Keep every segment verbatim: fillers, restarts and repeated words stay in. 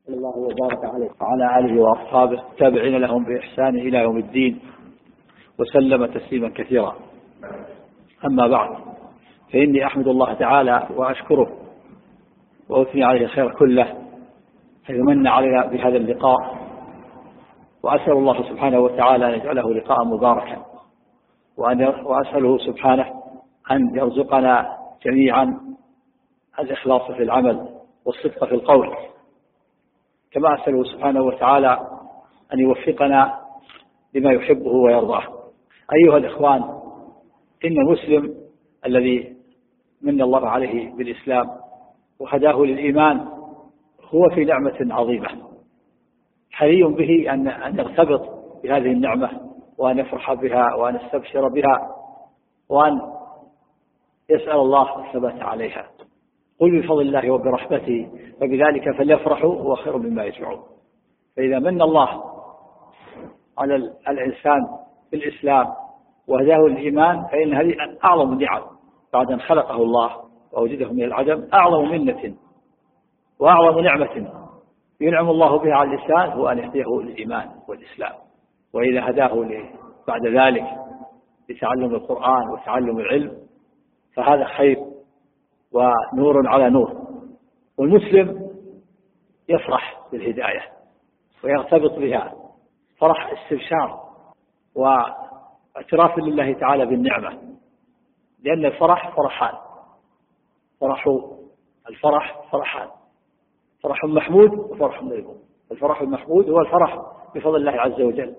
صلى الله وبارك عليه وعلى آله وأصحابه التابعين لهم بإحسان إلى يوم الدين وسلم تسليما كثيرا. أما بعد، فإني أحمد الله تعالى وأشكره وأثني عليه الخير كله حيث من علينا بهذا اللقاء، وأسأل الله سبحانه وتعالى أن يجعله لقاء مباركا، وأسأله سبحانه أن يرزقنا جميعا الإخلاص في العمل والصدق في القول، كما أسأله سبحانه وتعالى أن يوفقنا لما يحبه ويرضاه. أيها الإخوان، إن المسلم الذي من الله عليه بالإسلام وهداه للإيمان هو في نعمة عظيمة، حري به أن أن يرتبط بهذه النعمة وأن يفرح بها وأن يستبشر بها وأن يسأل الله الثبات عليها. قل بفضل الله وبرحمته فبذلك فليفرحوا هو خير مما يجمعون. فإذا من الله على الإنسان بالإسلام وهداه للإيمان فإن هذه أعظم نعم بعد أن خلقه الله ووجده من العدم، أعظم منة وأعظم نعمة ينعم الله بها على الإنسان هو أن يهديه للإيمان والإسلام. وإذا هداه بعد ذلك لتعلم القرآن وتعلم العلم فهذا خير ونور على نور. والمسلم يفرح بالهداية ويرتبط بها فرح استبشار واعتراف لله تعالى بالنعمة، لأن الفرح فرحان، فرح الفرح فرحان، فرح محمود وفرح مذموم. الفرح المحمود هو الفرح بفضل الله عز وجل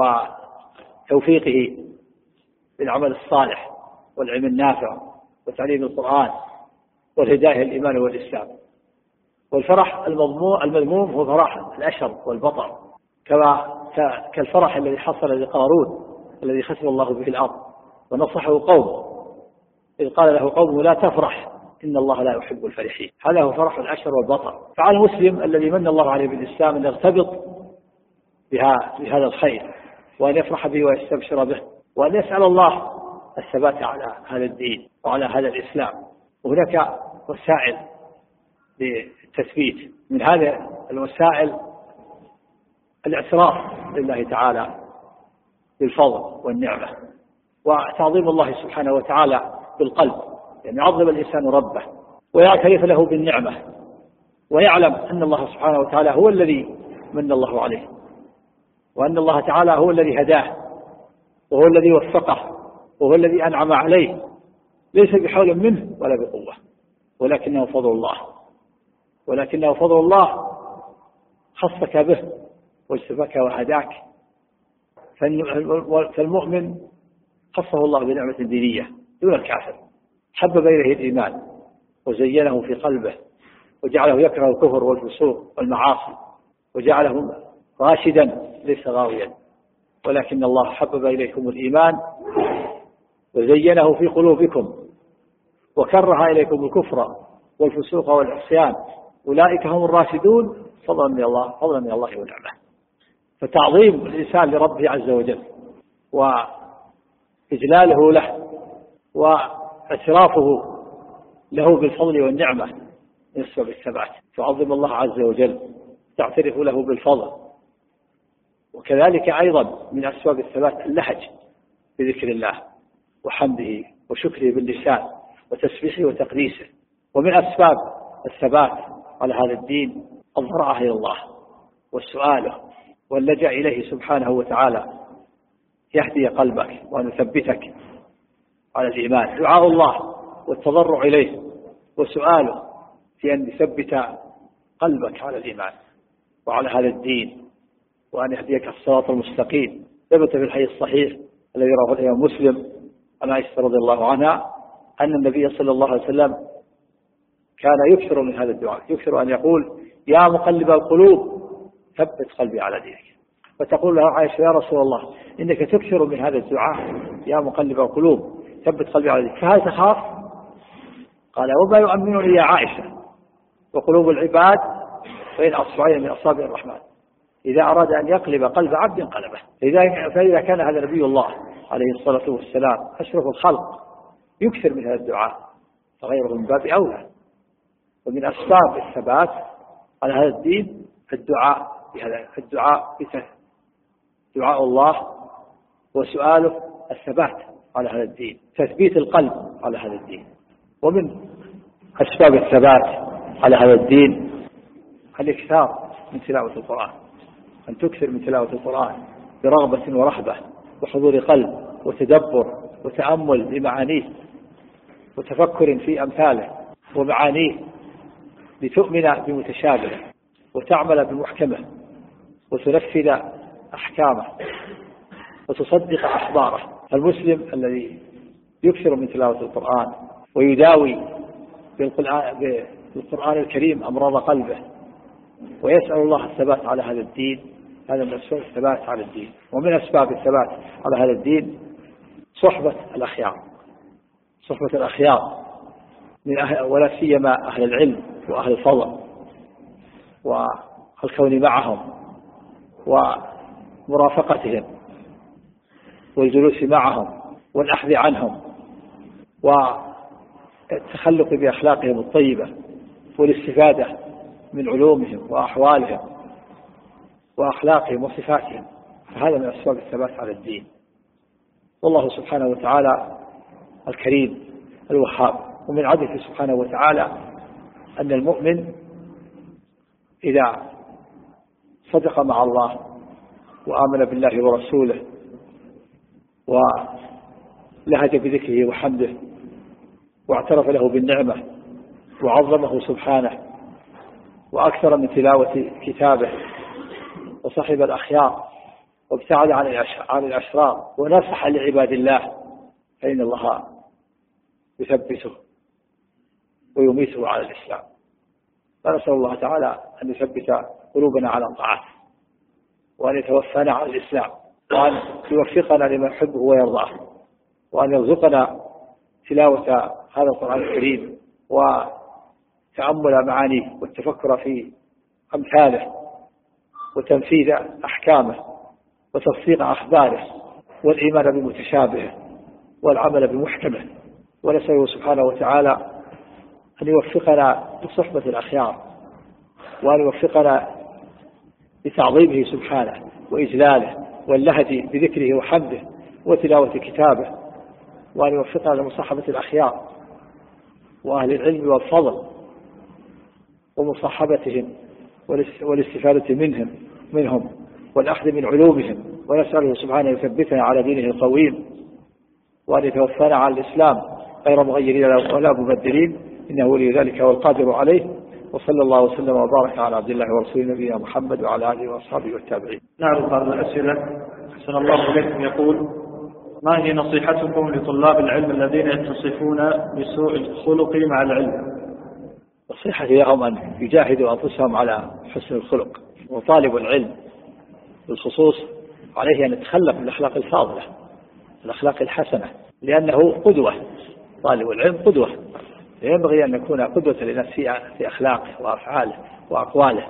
وتوفيقه بالعمل الصالح والعلم النافع وتعليم القرآن والهداية الإيمان والإسلام. والفرح المذموم هو فرح الأشر والبطر، كما كالفرح الذي حصل لقارون الذي خسر الله به الأرض ونصحه قوم إذ قال له قوم لا تفرح إن الله لا يحب الفرحين. هذا هو فرح الأشر والبطر. فعلى المسلم الذي من الله عليه بالإسلام أن يرتبط بها بهذا الخير وأن يفرح به ويستبشر به وأن يسأل الله الثبات على هذا الدين وعلى هذا الإسلام. وهناك وسائل للتثبيت، من هذه الوسائل الاعتراف لله تعالى بالفضل والنعمة وتعظيم الله سبحانه وتعالى بالقلب، يعني يعظم الإنسان ربه ويعترف له بالنعمة ويعلم أن الله سبحانه وتعالى هو الذي من الله عليه، وأن الله تعالى هو الذي هداه وهو الذي وفقه وهو الذي أنعم عليه، ليس بحول منه ولا بقوة، ولكنه فضل الله ولكنه فضل الله خصك به واجتباك وهداك. فالمؤمن خصه الله بنعمة دينية دون الكافر، حبب إليه الإيمان وزينه في قلبه وجعله يكره الكفر والفسوق والمعاصي وجعله راشدا ليس غاويا، ولكن الله حبب إليكم الإيمان وزينه في قلوبكم وكره إليكم الكفر والفسوق والعصيان أولئك هم الراشدون فضلا من الله فضلا من الله ونعمه. فتعظيم الإنسان لربه عز وجل وإجلاله له واعترافه له بالفضل والنعمة يسبب الثبات. تعظم الله عز وجل، تعترف له بالفضل. وكذلك أيضا من أسباب الثبات اللهج بذكر الله وحمده وشكره باللسان وتسبيحه وتقديسه. ومن أسباب الثبات على هذا الدين الضراعة إلى الله والسؤال واللجأ إليه سبحانه وتعالى يهدي قلبك وأن يثبتك على الإيمان. دعاء الله والتضرع إليه وسؤاله في أن يثبت قلبك على الإيمان وعلى هذا الدين وأن يهديك الصراط المستقيم. ثبت في الحديث الصحيح الذي رواه الإمام مسلم عن عائشة رضي الله عنها أن النبي صلى الله عليه وسلم كان يكثر من هذا الدعاء، يكثر أن يقول يا مقلب القلوب ثبت قلبي على دينك. فتقول له عائشة يا رسول الله إنك تكثر من هذا الدعاء يا مقلب القلوب ثبت قلبي على دينك، فهل تخاف؟ قال وما يؤمنني يا عائشة وقلوب العباد بين أصبعين من أصابع الرحمن إذا أراد أن يقلب قلب عبد قلبه. فإذا كان هذا نبي الله عليه الصلاة والسلام أشرف الخلق يكثر من هذا الدعاء فغيره من باب أولى. ومن أسباب الثبات على هذا الدين الدعاء بهذا الدعاء دعاء الله وسؤاله الثبات على هذا الدين، تثبيت القلب على هذا الدين. ومن أسباب الثبات على هذا الدين الإكثار من تلاوة القرآن، أن تكثر من تلاوة القرآن برغبة ورهبة وحضور قلب وتدبر وتأمل بمعانيه وتفكر في أمثاله ومعانيه، لتؤمن بمتشابه وتعمل بمحكمه وتنفذ أحكامه وتصدق أخباره. المسلم الذي يكثر من تلاوة القرآن ويداوي بالقرآن الكريم أمراض قلبه ويسأل الله الثبات على هذا الدين، هذا من أسباب الثبات على الدين. ومن أسباب الثبات على هذا الدين صحبة الأخيار، صحبة الأخيار من أهل ولا سيما أهل العلم وأهل الفضل، والكون معهم ومرافقتهم والجلوس معهم والأخذ عنهم والتخلق بأخلاقهم الطيبة والاستفادة من علومهم وأحوالهم وأخلاقهم وصفاتهم، فهذا من أسباب الثبات على الدين. والله سبحانه وتعالى الكريم الوهاب، ومن عدله سبحانه وتعالى أن المؤمن إذا صدق مع الله وآمن بالله ورسوله ولهج بذكره وحمده واعترف له بالنعمة وعظمه سبحانه وأكثر من تلاوة كتابه وصحب الأخيار وابتعد عن الأشرار ونصح لعباد الله، فإن الله يثبته ويميته على الإسلام. فنسأل الله تعالى أن يثبت قلوبنا على الطاعات، وأن يتوفانا على الإسلام، وأن يوفقنا لما يحبه ويرضاه، وأن يرزقنا تلاوة هذا القرآن الكريم وتأمل معانيه والتفكر في أمثاله وتنفيذ أحكامه وتصديق أخباره والإيمان بمتشابهه والعمل بمحكمه. ونسأله سبحانه وتعالى أن يوفقنا لصحبة الأخيار، وأن يوفقنا لتعظيمه سبحانه وإجلاله واللهج بذكره وحمده وتلاوة كتابه، وأن يوفقنا لمصاحبة الأخيار وأهل العلم والفضل ومصاحبتهم والاستفادة منهم منهم والأخذ من علومهم. ونسأله سبحانه يثبتنا على دينه القويم، وأن يتوفانا على الإسلام غير مغيرين ولا مبدلين، إنه ولي ذلك والقادر عليه. وصلى الله وسلم وبارك على عبد الله ورسوله نبينا محمد وعلى آله وأصحابه والتابعين. نعم، بعض الأسئلة. أحسن الله إليكم. يقول: ما هي نصيحتكم لطلاب العلم الذين يتصفون بسوء الخلق مع العلم؟ نصيحتي لهم أن يجاهدوا أنفسهم على حسن الخلق، وطالب العلم بالخصوص عليه أن يتخلق بالأخلاق الفاضلة الأخلاق الحسنة، لأنه قدوة. طالب العلم قدوة، ينبغي أن يكون قدوة للناس في أخلاقه وأفعاله وأقواله،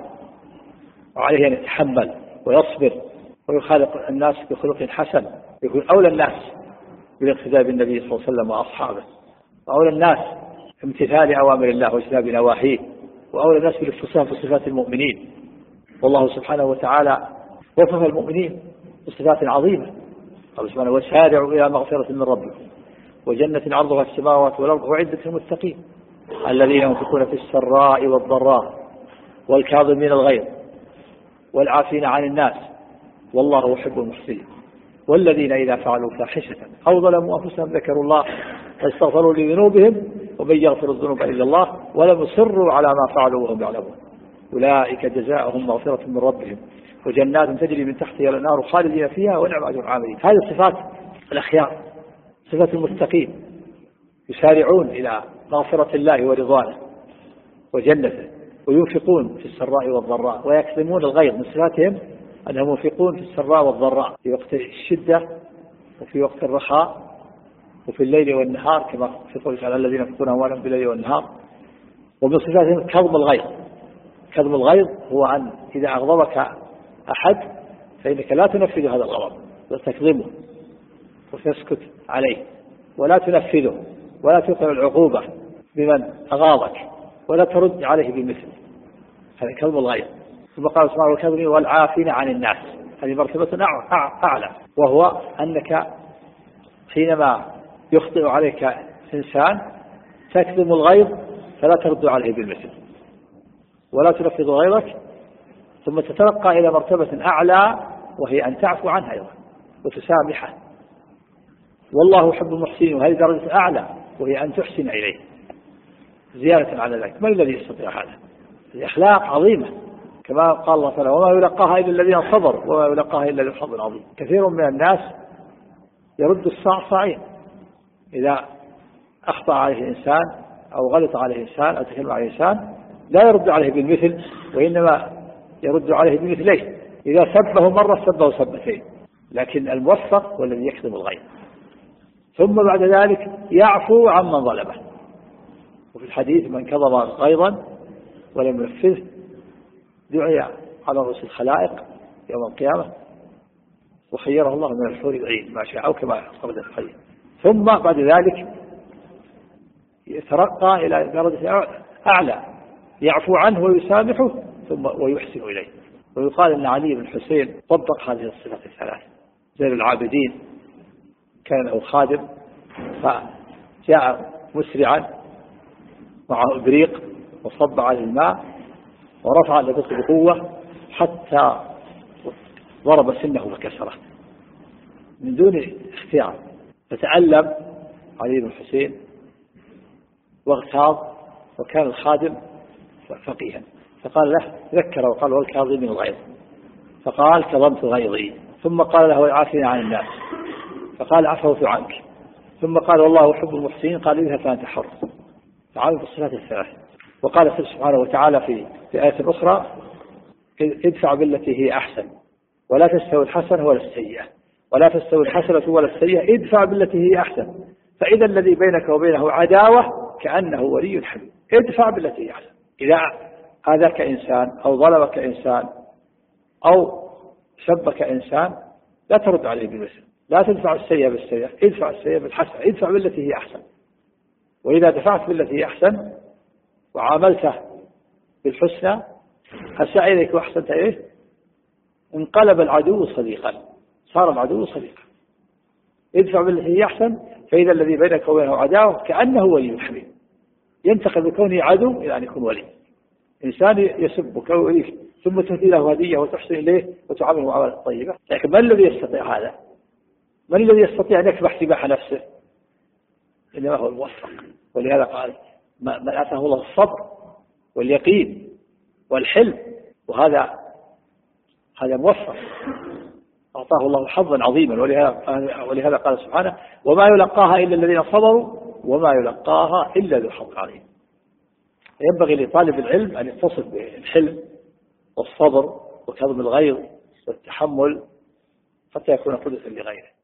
وعليه أن يتحمل ويصبر ويخالق الناس بخلق حسن، يكون أولى الناس بالاقتداء بالنبي صلى الله عليه وسلم وأصحابه، وأولى الناس امتثال أوامر الله واجتناب نواهيه، وأولى الناس بالاتصاف بصفات المؤمنين. والله سبحانه وتعالى وصف المؤمنين بصفات عظيمة، قال سبحانه: وسارعوا إلى مغفرة من ربكم وجنة عرضها السماوات والأرض أعدت للمتقين الذين ينفقون في السراء والضراء والكاظمين الغيظ والعافين عن الناس والله يحب المحسنين والذين إذا فعلوا فاحشة أو ظلموا أنفسهم ذكروا الله فاستغفروا لذنوبهم ومن يغفر الذنوب إلا الله ولم يصروا على ما فعلوا وهم يعلمون أولئك جزاؤهم مغفرة من ربهم وجنات تجري من تحتها الأنهار خالدين فيها ونعم أجر العاملين. هذه صفات الأخيار، صفات المتقين، يسارعون إلى مغفرة الله ورضوانه وجنته، وينفقون في السراء والضراء ويكظمون الغيظ. من صفاتهم أنهم ينفقون في السراء والضراء في وقت الشدة وفي وقت الرخاء وفي الليل والنهار، كما في قول تعالى: الذين ينفقون أموالهم بالليل والنهار. ومن صفاتهم كظم الغيظ. كظم الغيظ هو أن إذا أغضبك أحد فإنك لا تنفذ هذا الغضب، وتكظمه وتسكت عليه ولا تنفذه ولا توقع العقوبة بمن أغاضك ولا ترد عليه بمثل. هذا كظم الغيظ. ثم قال سبحانه والكاظمين والعافين عن الناس، هذه مرتبة أعلى، وهو أنك حينما يخطئ عليك إنسان تكظم الغيظ فلا ترد عليه بالمثل ولا تنفض غيظك، ثم تترقى إلى مرتبة أعلى وهي أن تعفو عنه أيضا وتسامحه. والله يحب المحسنين، وهذه درجة أعلى وهي أن تحسن إليه زيادة على ذلك. من الذي يستطيع هذا؟ الأخلاق عظيمة كما قال الله تعالى وما يلقاها إلا الذين صبروا وما يلقاها إلا ذو حظ عظيم. كثير من الناس يرد الصاعصاعين إذا أخطأ عليه إنسان أو غلط عليه إنسان أو تكلم عليه إنسان لا يرد عليه بالمثل، وإنما يرد عليه بمثليه. إذا سبه مرة سبه سبتين، لكن الموفق هو الذي يكظم الغيظ ثم بعد ذلك يعفو عمن ظلمه. وفي الحديث من كظم غيظا ولم ينفذه دعي على رؤوس الخلائق يوم القيامة وخيره الله من الحور العين ما شاء، أو كما ورد في الحديث. ثم بعد ذلك يترقى إلى درجة أعلى يعفو عنه ويسامحه ثم ويحسن إليه. ويقال أن علي بن حسين طبق هذه الصفات الثلاث. زين العابدين كان له خادم فجاء مسرعا معه إبريق وصب عليه الماء ورفع الإبريق بقوة حتى ضرب سنه وكسره من دون اختيار، فتألم علي بن حسين واغتاظ، وكان الخادم فقيها فقال له ذكر وقال والكاظمين الغيظ، فقال كظمت غيظي. ثم قال له العافين عن الناس، فقال عفوت عنك. ثم قال والله يحب المحسنين، قال اذهب فأنت حر. تعالوا بالصفات الثلاث. وقال سبحانه وتعالى في في آية أخرى ادفع بالتي هي أحسن ولا تستوي الحسنة ولا السيئة ولا تستوي الحسنة ولا السيئة ادفع بالتي هي أحسن فإذا الذي بينك وبينه عداوة كأنه ولي حميم. ادفع بالتي هي أحسن. إذا آذاك إنسان أو ظلمك إنسان أو سبك إنسان لا ترد عليه بالمثل، لا تدفع السيئة بالسيئة، ادفع السيئة بالحسنة، ادفع بالتي هي أحسن. وإذا دفعت بالتي هي أحسن وعاملته بالحسنى أساء إليك وأحسنت إليه انقلب العدو صديقا، صار العدو صديقا. ادفع بالتي هي أحسن فإذا الذي بينك وبينه عداوة كأنه ولي حميم. ينتقل بكونه عدو إلى أن يكون ولي. إنسان يسبك ويؤذيك ثم تهدي له هدية وتحسن إليه وتعامله معاملة طيبة، لكن من الذي يستطيع هذا؟ من الذي يستطيع أن يكبح سباح نفسه؟ إنما هو الموفق. ولهذا قال من آتاه الله الصبر واليقين والحلم، وهذا هذا موفق أعطاه الله حظا عظيما. ولهذا, ولهذا قال سبحانه وما يلقاها إلا الذين صبروا وما يلقاها إلا ذو حظ عظيم. ينبغي لطالب العلم أن يتصف بالحلم والصبر وكظم الغيظ والتحمل حتى يكون قدوة لغيره.